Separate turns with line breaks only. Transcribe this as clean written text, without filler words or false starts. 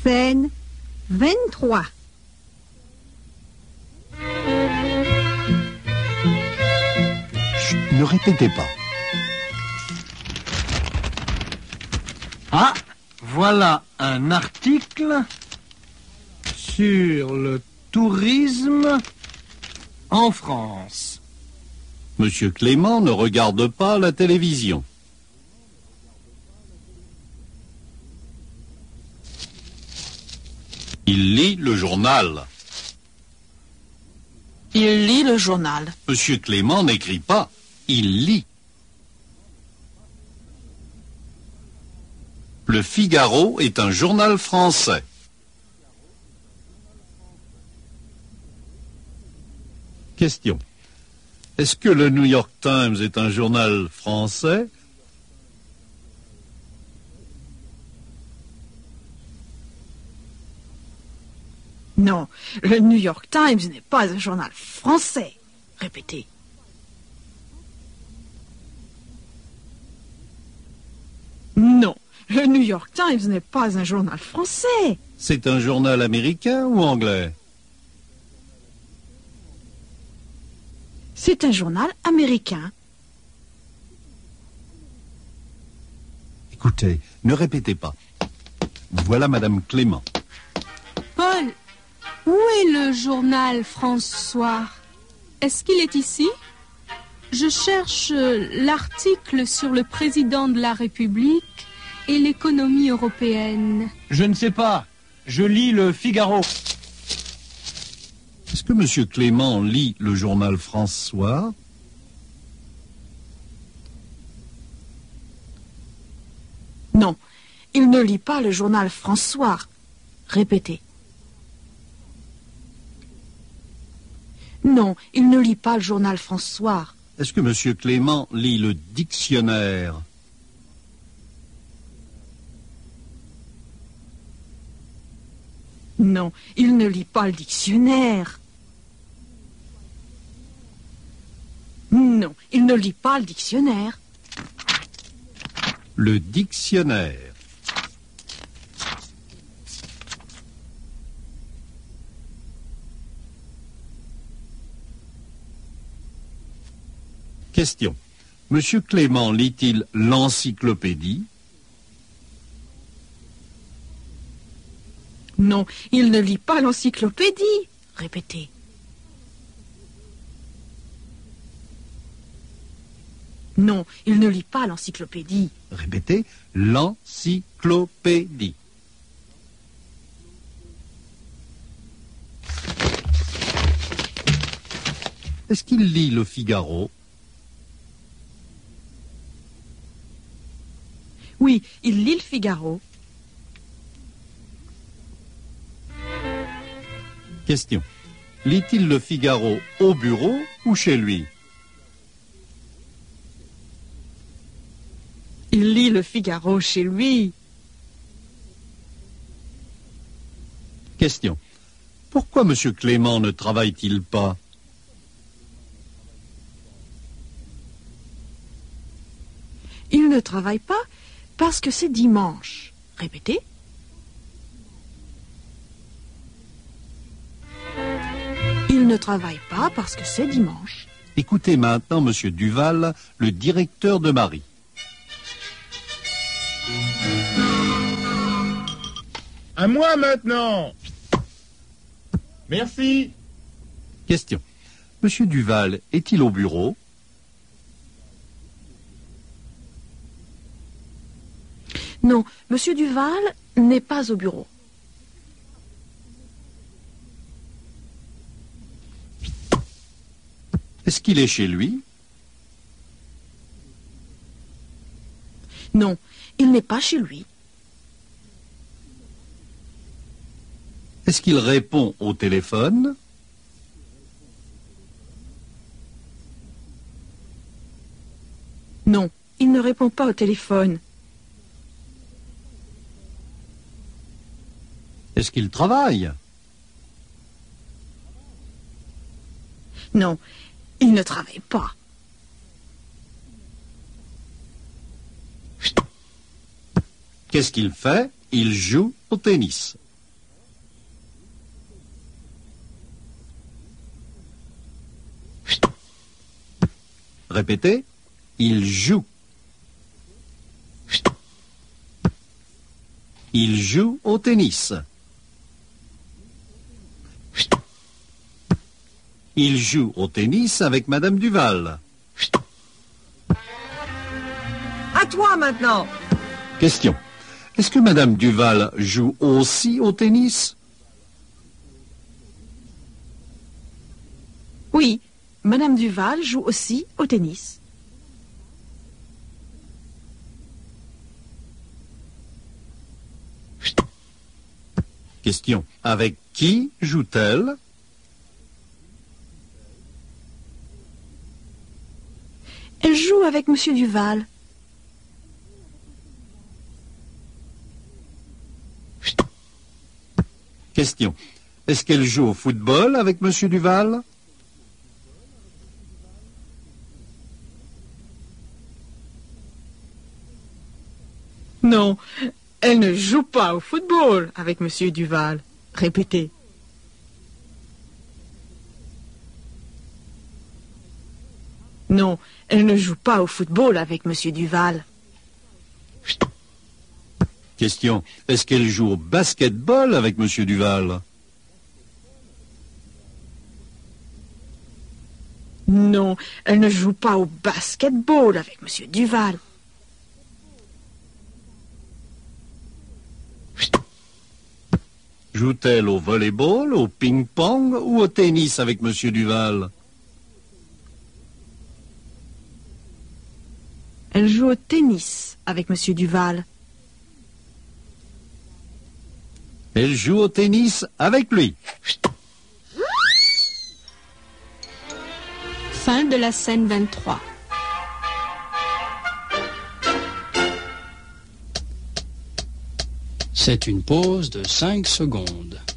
Scène 23.
Chut, ne répétez pas.
Ah, voilà un article sur le tourisme en France.
Monsieur Clément ne regarde pas la télévision. Il lit le journal.
Il lit le journal.
Monsieur Clément n'écrit pas, il lit. Le Figaro est un journal français. Question. Est-ce que le New York Times est un journal français?
Non, le New York Times n'est pas un journal français. Répétez. Non, le New York Times n'est pas un journal français.
C'est un journal américain ou anglais?
C'est un journal américain.
Écoutez, ne répétez pas. Voilà Madame Clément.
Paul, où est le journal France Soir? Est-ce qu'il est ici? Je cherche l'article sur le président de la République et l'économie européenne.
Je ne sais pas. Je lis le Figaro.
Est-ce que Monsieur Clément lit le journal France Soir?
Non, il ne lit pas le journal France Soir. Répétez. Non, il ne lit pas le journal France Soir.
Est-ce que Monsieur Clément lit le dictionnaire?
Non, il ne lit pas le dictionnaire. Non, il ne lit pas le dictionnaire.
Le dictionnaire. Question. Monsieur Clément lit-il l'encyclopédie?
Non, il ne lit pas l'encyclopédie. Répétez. Non, il ne lit pas l'encyclopédie.
Répétez, l'encyclopédie. Est-ce qu'il lit le Figaro?
Oui, il lit le Figaro.
Question. Lit-il le Figaro au bureau ou chez lui?
Il lit le Figaro chez lui.
Question. Pourquoi Monsieur Clément ne travaille-t-il pas?
Il ne travaille pas parce que c'est dimanche. Répétez. Il ne travaille pas parce que c'est dimanche.
Écoutez maintenant Monsieur Duval, le directeur de Marie.
À moi maintenant. Merci.
Question. Monsieur Duval est-il au bureau?
Non, Monsieur Duval n'est pas au bureau.
Est-ce qu'il est chez lui?
Non, il n'est pas chez lui.
Est-ce qu'il répond au téléphone?
Non, il ne répond pas au téléphone.
Est-ce qu'il travaille?
Non, il ne travaille pas.
Qu'est-ce qu'il fait? Il joue au tennis. Répétez. Il joue. Il joue au tennis. Il joue au tennis avec Madame Duval.
À toi maintenant.
Question. Est-ce que Madame Duval joue aussi au tennis?
Oui, Madame Duval joue aussi au tennis.
Question. Avec qui joue-t-elle?
Elle joue avec Monsieur Duval.
Question. Est-ce qu'elle joue au football avec Monsieur Duval?
Non, elle ne joue pas au football avec Monsieur Duval. Répétez. Non, elle ne joue pas au football avec Monsieur Duval.
Question. Est-ce qu'elle joue au basketball avec Monsieur Duval?
Non, elle ne joue pas au basketball avec Monsieur Duval.
Joue-t-elle au volleyball, au ping-pong ou au tennis avec Monsieur Duval?
Elle joue au tennis avec Monsieur Duval.
Elle joue au tennis avec lui.
Fin de la scène 23.
C'est une pause de 5 secondes.